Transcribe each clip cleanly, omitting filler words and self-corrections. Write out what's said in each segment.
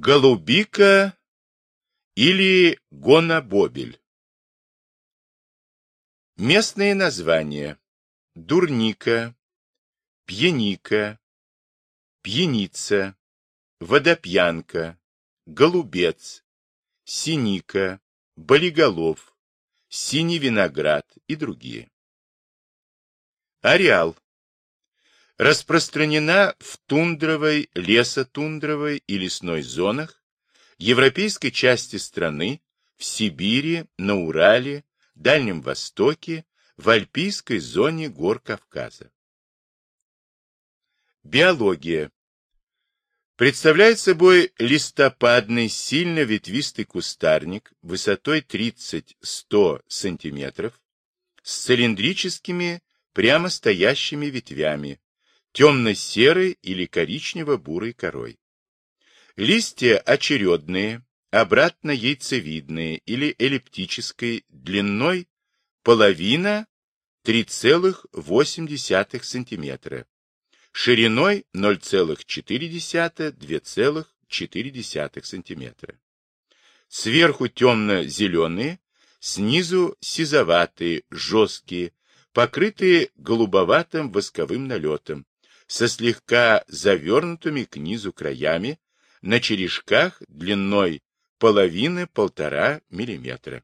Голубика или гонобобель. Местные названия: дурника, пьяника, пьяница, водопьянка, голубец, синика, болиголов, синий виноград и другие. Ареал. Распространена в тундровой, лесотундровой и лесной зонах европейской части страны, в Сибири, на Урале, Дальнем Востоке, в альпийской зоне гор Кавказа. Биология. Представляет собой листопадный, сильно ветвистый кустарник высотой 30-100 см с цилиндрическими, прямо стоящими ветвями, темно-серой или коричнево-бурой корой. Листья очередные, обратно-яйцевидные или эллиптической, длиной половина 3,8 см, шириной 0,4-2,4 см. Сверху темно-зеленые, снизу сизоватые, жесткие, покрытые голубоватым восковым налетом, со слегка завернутыми к низу краями, на черешках длиной 0,5–1,5 мм.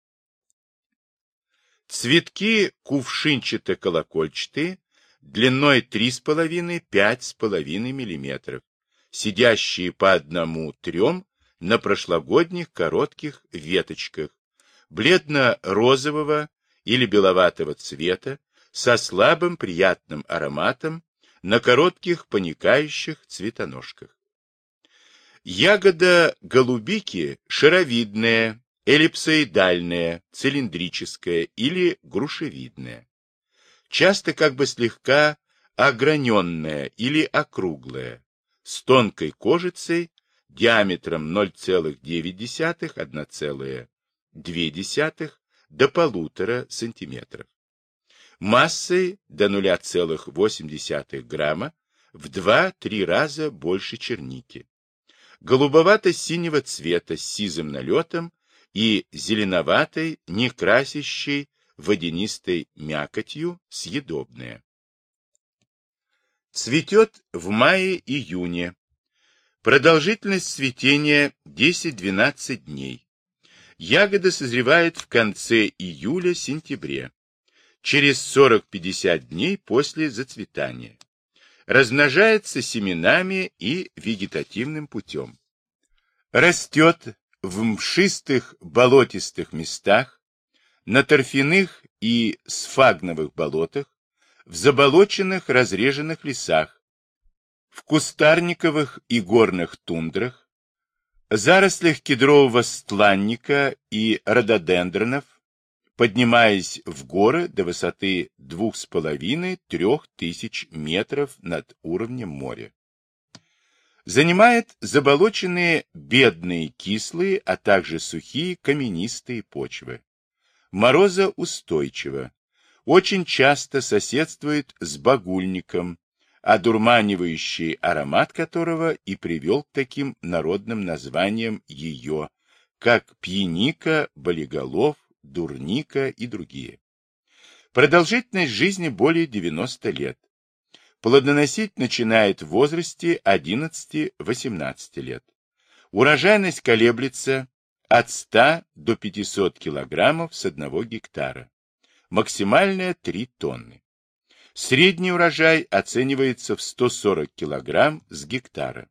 Цветки кувшинчато-колокольчатые, длиной 3,5–5,5 мм, сидящие по 1–3 на прошлогодних коротких веточках, бледно-розового или беловатого цвета, со слабым приятным ароматом, на коротких поникающих цветоножках. Ягода голубики шаровидная, эллипсоидальная, цилиндрическая или грушевидная. Часто как бы слегка ограненная или округлая, с тонкой кожицей, диаметром 0,9–1,2 до 1,5 см. Массой до 0,8 грамма, в 2–3 раза больше черники. Голубовато-синего цвета с сизым налетом и зеленоватой, некрасящей водянистой мякотью, съедобная. Цветет в мае-июне. Продолжительность цветения 10–12 дней. Ягода созревает в конце июля-сентябре, через 40–50 дней после зацветания. Размножается семенами и вегетативным путем. Растет в мшистых болотистых местах, на торфяных и сфагновых болотах, в заболоченных разреженных лесах, в кустарниковых и горных тундрах, зарослях кедрового стланника и рододендронов, поднимаясь в горы до высоты 2,5–3 тысяч метров над уровнем моря. Занимает заболоченные бедные кислые, а также сухие каменистые почвы. Морозоустойчиво. Очень часто соседствует с багульником, одурманивающий аромат которого и привел к таким народным названиям ее, как пьяника, болиголов, дурника и другие. Продолжительность жизни более 90 лет. Плодоносить начинает в возрасте 11–18 лет. Урожайность колеблется от 100 до 500 килограммов с 1 гектара. Максимальная 3 тонны. Средний урожай оценивается в 140 килограмм с гектара.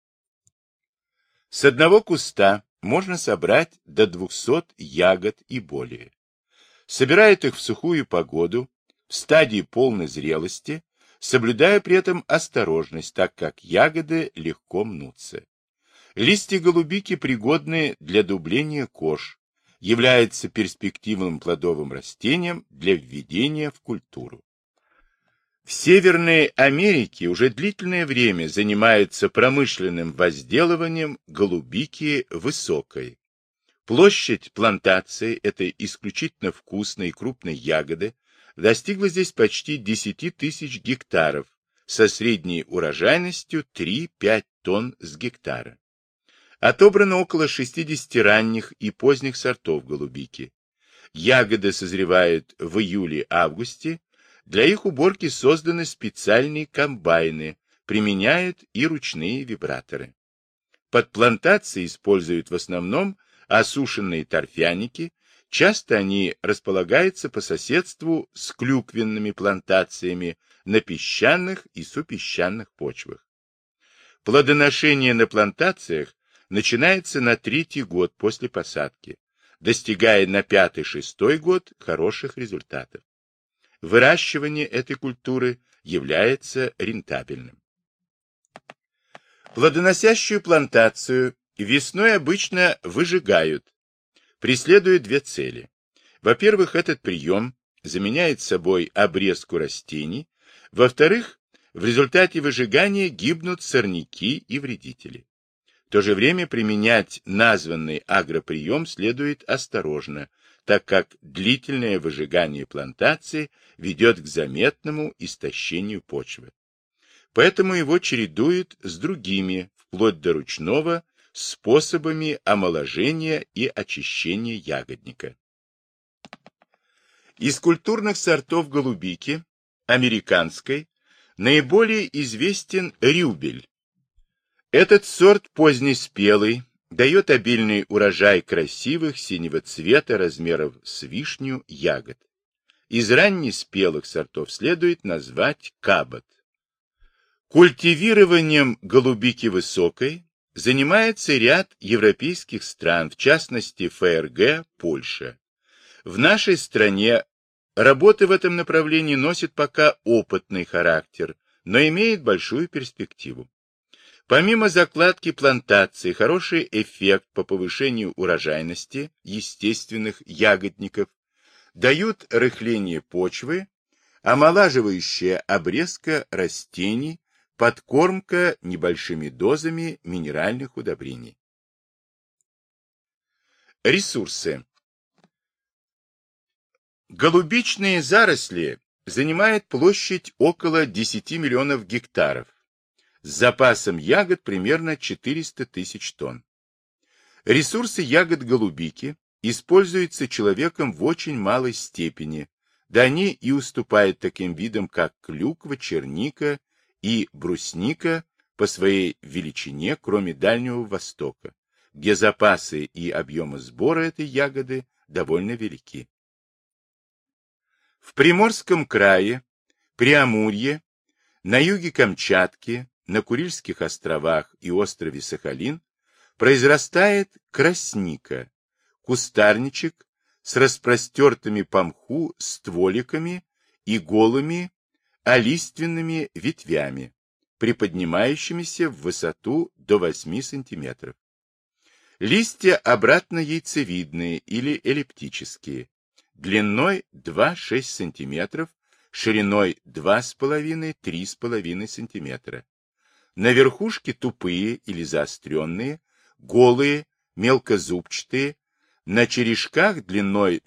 С одного куста можно собрать до 200 ягод и более. Собирают их в сухую погоду, в стадии полной зрелости, соблюдая при этом осторожность, так как ягоды легко мнутся. Листья голубики пригодны для дубления кож, являются перспективным плодовым растением для введения в культуру. В Северной Америке уже длительное время занимаются промышленным возделыванием голубики высокой. Площадь плантации этой исключительно вкусной и крупной ягоды достигла здесь почти 10 тысяч гектаров со средней урожайностью 3–5 тонн с гектара. Отобрано около 60 ранних и поздних сортов голубики. Ягоды созревают в июле-августе. Для их уборки созданы специальные комбайны, применяют и ручные вибраторы. Под плантацией используют в основном осушенные торфяники. Часто они располагаются по соседству с клюквенными плантациями на песчаных и супесчаных почвах. Плодоношение на плантациях начинается на 3-й год после посадки, достигая на 5-6 год хороших результатов. Выращивание этой культуры является рентабельным. Плодоносящую плантацию весной обычно выжигают, преследуя две цели. Во-первых, этот прием заменяет собой обрезку растений. Во-вторых, в результате выжигания гибнут сорняки и вредители. В то же время применять названный агроприем следует осторожно, так как длительное выжигание плантации ведет к заметному истощению почвы. Поэтому его чередуют с другими, вплоть до ручного, способами омоложения и очищения ягодника. Из культурных сортов голубики, американской, наиболее известен рюбель. Этот сорт позднеспелый, дает обильный урожай красивых синего цвета размеров с вишню ягод. Из раннеспелых сортов следует назвать кабот. Культивированием голубики высокой занимается ряд европейских стран, в частности ФРГ, Польша. В нашей стране работы в этом направлении носят пока опытный характер, но имеют большую перспективу. Помимо закладки плантаций, хороший эффект по повышению урожайности естественных ягодников дают рыхление почвы, омолаживающая обрезка растений, подкормка небольшими дозами минеральных удобрений. Ресурсы. Голубичные заросли занимают площадь около 10 миллионов гектаров, с запасом ягод примерно 400 тысяч тонн. Ресурсы ягод голубики используются человеком в очень малой степени, да они и уступают таким видам, как клюква, черника и брусника по своей величине, кроме Дальнего Востока, где запасы и объемы сбора этой ягоды довольно велики. В Приморском крае, Преамурье, на юге Камчатки, на Курильских островах и острове Сахалин произрастает красника, кустарничек с распростертыми по мху стволиками и голыми олиственными ветвями, приподнимающимися в высоту до 8 см. Листья обратно яйцевидные или эллиптические, длиной 2-6 см, шириной 2,5-3,5 см. На верхушке тупые или заостренные, голые, мелкозубчатые, на черешках длиной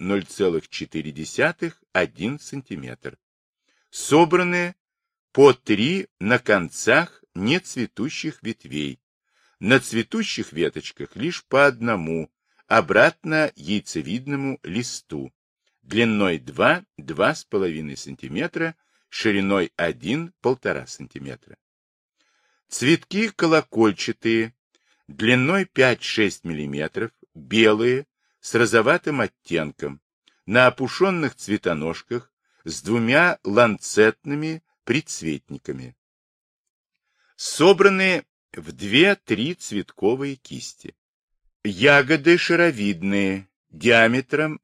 0,4-1 см. Собраны по 3 на концах нецветущих ветвей, на цветущих веточках лишь по одному, обратно яйцевидному листу, длиной 2-2,5 см, шириной 1-1,5 см. Цветки колокольчатые, длиной 5-6 мм, белые, с розоватым оттенком, на опушенных цветоножках с 2 ланцетными прицветниками. Собраны в 2-3 цветковые кисти. Ягоды шаровидные, диаметром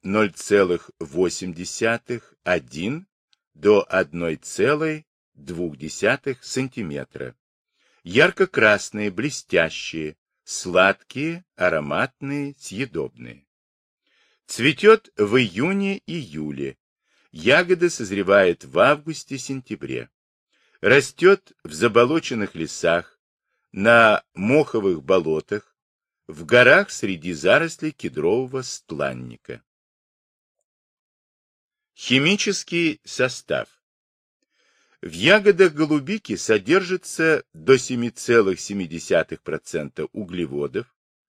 0,8-1 до 1,2 см. Ярко-красные, блестящие, сладкие, ароматные, съедобные. Цветет в июне-июле. Ягода созревает в августе-сентябре. Растет в заболоченных лесах, на моховых болотах, в горах среди зарослей кедрового стланника. Химический состав. В ягодах голубики содержится до 7,7% углеводов,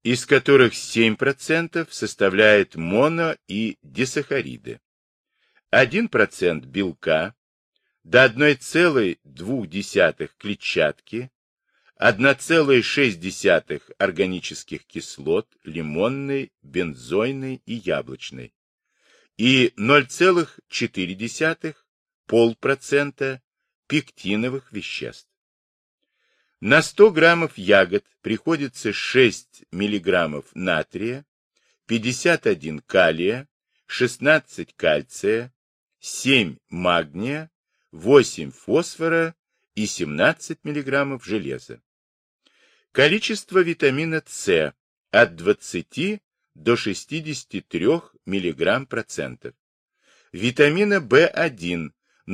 из которых 7% составляет моно- и дисахариды, 1% белка, до 1,2 клетчатки, 1,6 органических кислот лимонной, бензойной и яблочной и 0,4 0,5% пектиновых веществ. На 100 граммов ягод приходится 6 мг натрия, 51 калия, 16 кальция, 7 магния, 8 фосфора и 17 мг железа. Количество витамина С от 20 до 63 мг%. Витамина В1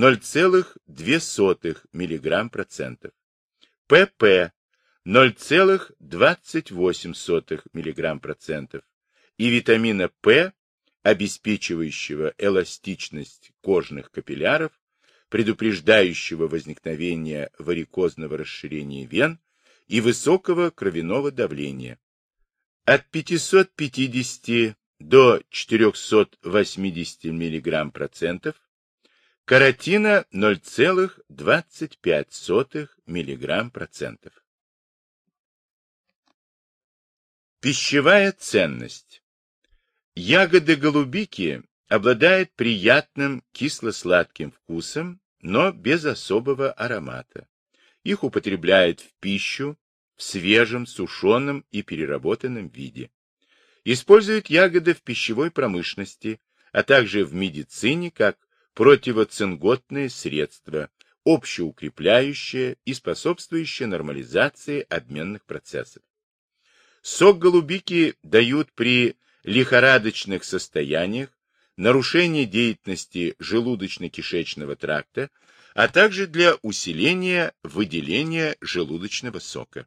0,2 мг%. ПП 0,28 мг% и витамина П, обеспечивающего эластичность кожных капилляров, предупреждающего возникновение варикозного расширения вен и высокого кровяного давления, от 550 до 480 мг%, каротина 0,25 мг%. Пищевая ценность. Ягоды голубики обладают приятным кисло-сладким вкусом, но без особого аромата. Их употребляют в пищу в свежем, сушеном и переработанном виде. Используют ягоды в пищевой промышленности, а также в медицине как противоцинготное средство, общеукрепляющее и способствующее нормализации обменных процессов. Сок голубики дают при лихорадочных состояниях, нарушении деятельности желудочно-кишечного тракта, а также для усиления выделения желудочного сока.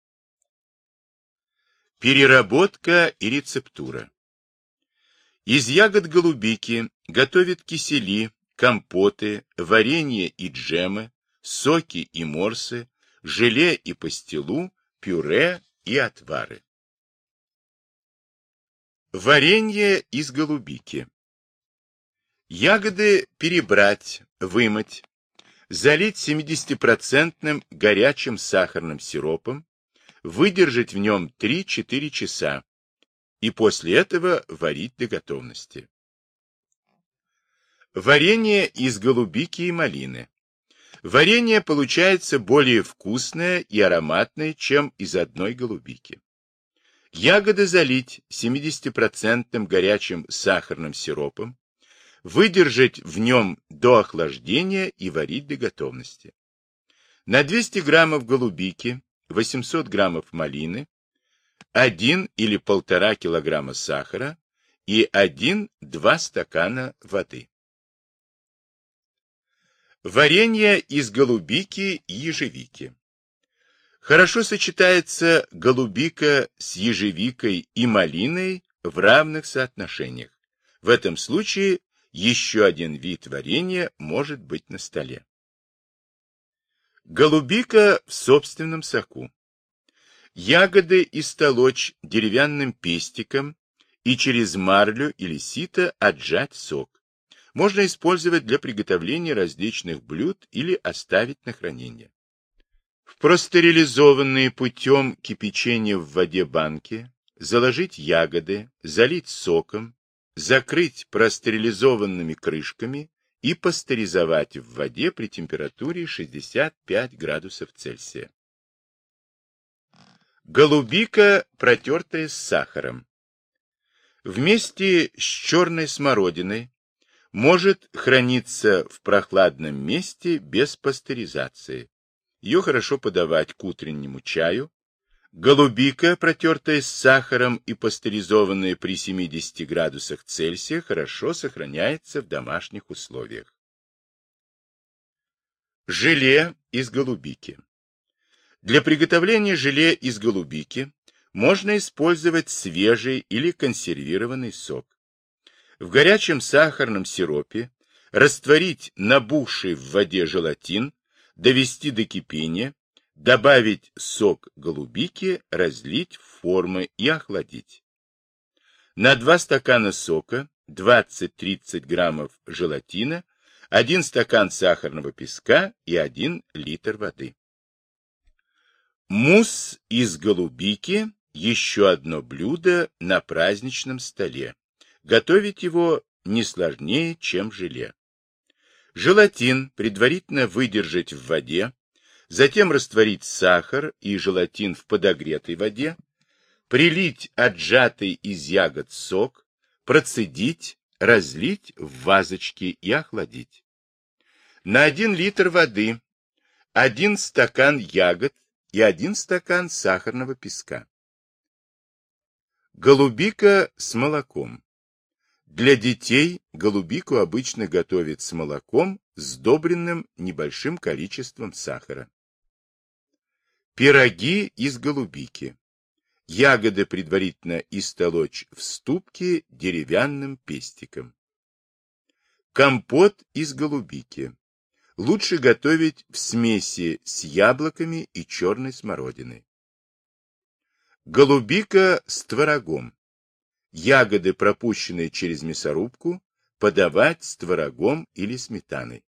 Переработка и рецептура. Из ягод голубики готовят кисели, компоты, варенье и джемы, соки и морсы, желе и пастилу, пюре и отвары. Варенье из голубики. Ягоды перебрать, вымыть, залить 70% горячим сахарным сиропом, выдержать в нем 3-4 часа и после этого варить до готовности. Варенье из голубики и малины. Варенье получается более вкусное и ароматное, чем из одной голубики. Ягоды залить 70% горячим сахарным сиропом, выдержать в нем до охлаждения и варить до готовности. На 200 граммов голубики, 800 граммов малины, 1 или 1,5 килограмма сахара и 1-2 стакана воды. Варенье из голубики и ежевики. Хорошо сочетается голубика с ежевикой и малиной в равных соотношениях. В этом случае еще один вид варенья может быть на столе. Голубика в собственном соку. Ягоды истолочь деревянным пестиком и через марлю или сито отжать сок. Можно использовать для приготовления различных блюд или оставить на хранение. В простерилизованные путем кипячения в воде банки заложить ягоды, залить соком, закрыть простерилизованными крышками и пастеризовать в воде при температуре 65 градусов Цельсия. Голубика, протертая с сахаром. Вместе с черной смородиной может храниться в прохладном месте без пастеризации. Ее хорошо подавать к утреннему чаю. Голубика, протертая с сахаром и пастеризованная при 70 градусах Цельсия, хорошо сохраняется в домашних условиях. Желе из голубики. Для приготовления желе из голубики можно использовать свежий или консервированный сок. В горячем сахарном сиропе растворить набухший в воде желатин, довести до кипения, добавить сок голубики, разлить в формы и охладить. На 2 стакана сока 20-30 граммов желатина, 1 стакан сахарного песка и 1 литр воды. Мусс из голубики – еще одно блюдо на праздничном столе. Готовить его не сложнее, чем желе. Желатин предварительно выдержать в воде, затем растворить сахар и желатин в подогретой воде, прилить отжатый из ягод сок, процедить, разлить в вазочки и охладить. На 1 литр воды 1 стакан ягод и 1 стакан сахарного песка. Голубика с молоком. Для детей голубику обычно готовят с молоком, сдобренным небольшим количеством сахара. Пироги из голубики. Ягоды предварительно истолочь в ступке деревянным пестиком. Компот из голубики. Лучше готовить в смеси с яблоками и черной смородиной. Голубика с творогом. Ягоды, пропущенные через мясорубку, подавать с творогом или сметаной.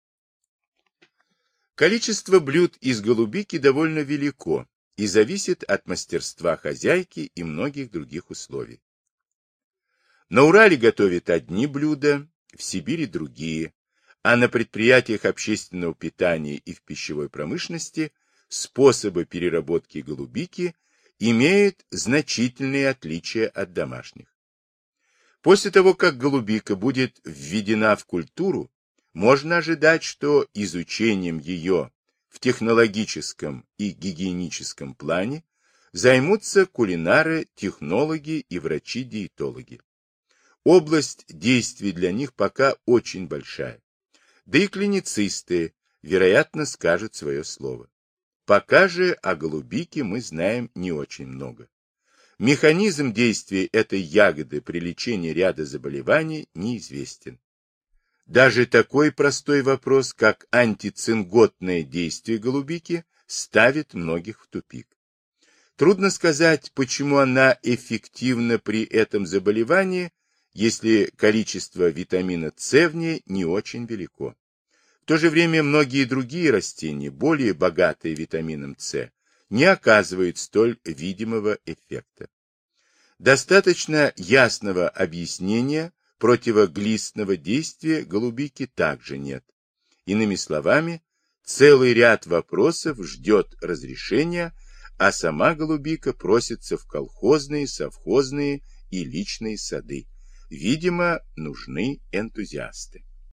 Количество блюд из голубики довольно велико и зависит от мастерства хозяйки и многих других условий. На Урале готовят одни блюда, в Сибири другие, а на предприятиях общественного питания и в пищевой промышленности способы переработки голубики имеют значительные отличия от домашних. После того, как голубика будет введена в культуру, можно ожидать, что изучением ее в технологическом и гигиеническом плане займутся кулинары, технологи и врачи-диетологи. Область действий для них пока очень большая. Да и клиницисты, вероятно, скажут свое слово. Пока же о голубике мы знаем не очень много. Механизм действия этой ягоды при лечении ряда заболеваний неизвестен. Даже такой простой вопрос, как антицинготное действие голубики, ставит многих в тупик. Трудно сказать, почему она эффективна при этом заболевании, если количество витамина С в ней не очень велико. В то же время многие другие растения, более богатые витамином С, не оказывают столь видимого эффекта. Достаточно ясного объяснения противоглистного действия голубики также нет. Иными словами, целый ряд вопросов ждет разрешения, а сама голубика просится в колхозные, совхозные и личные сады. Видимо, нужны энтузиасты.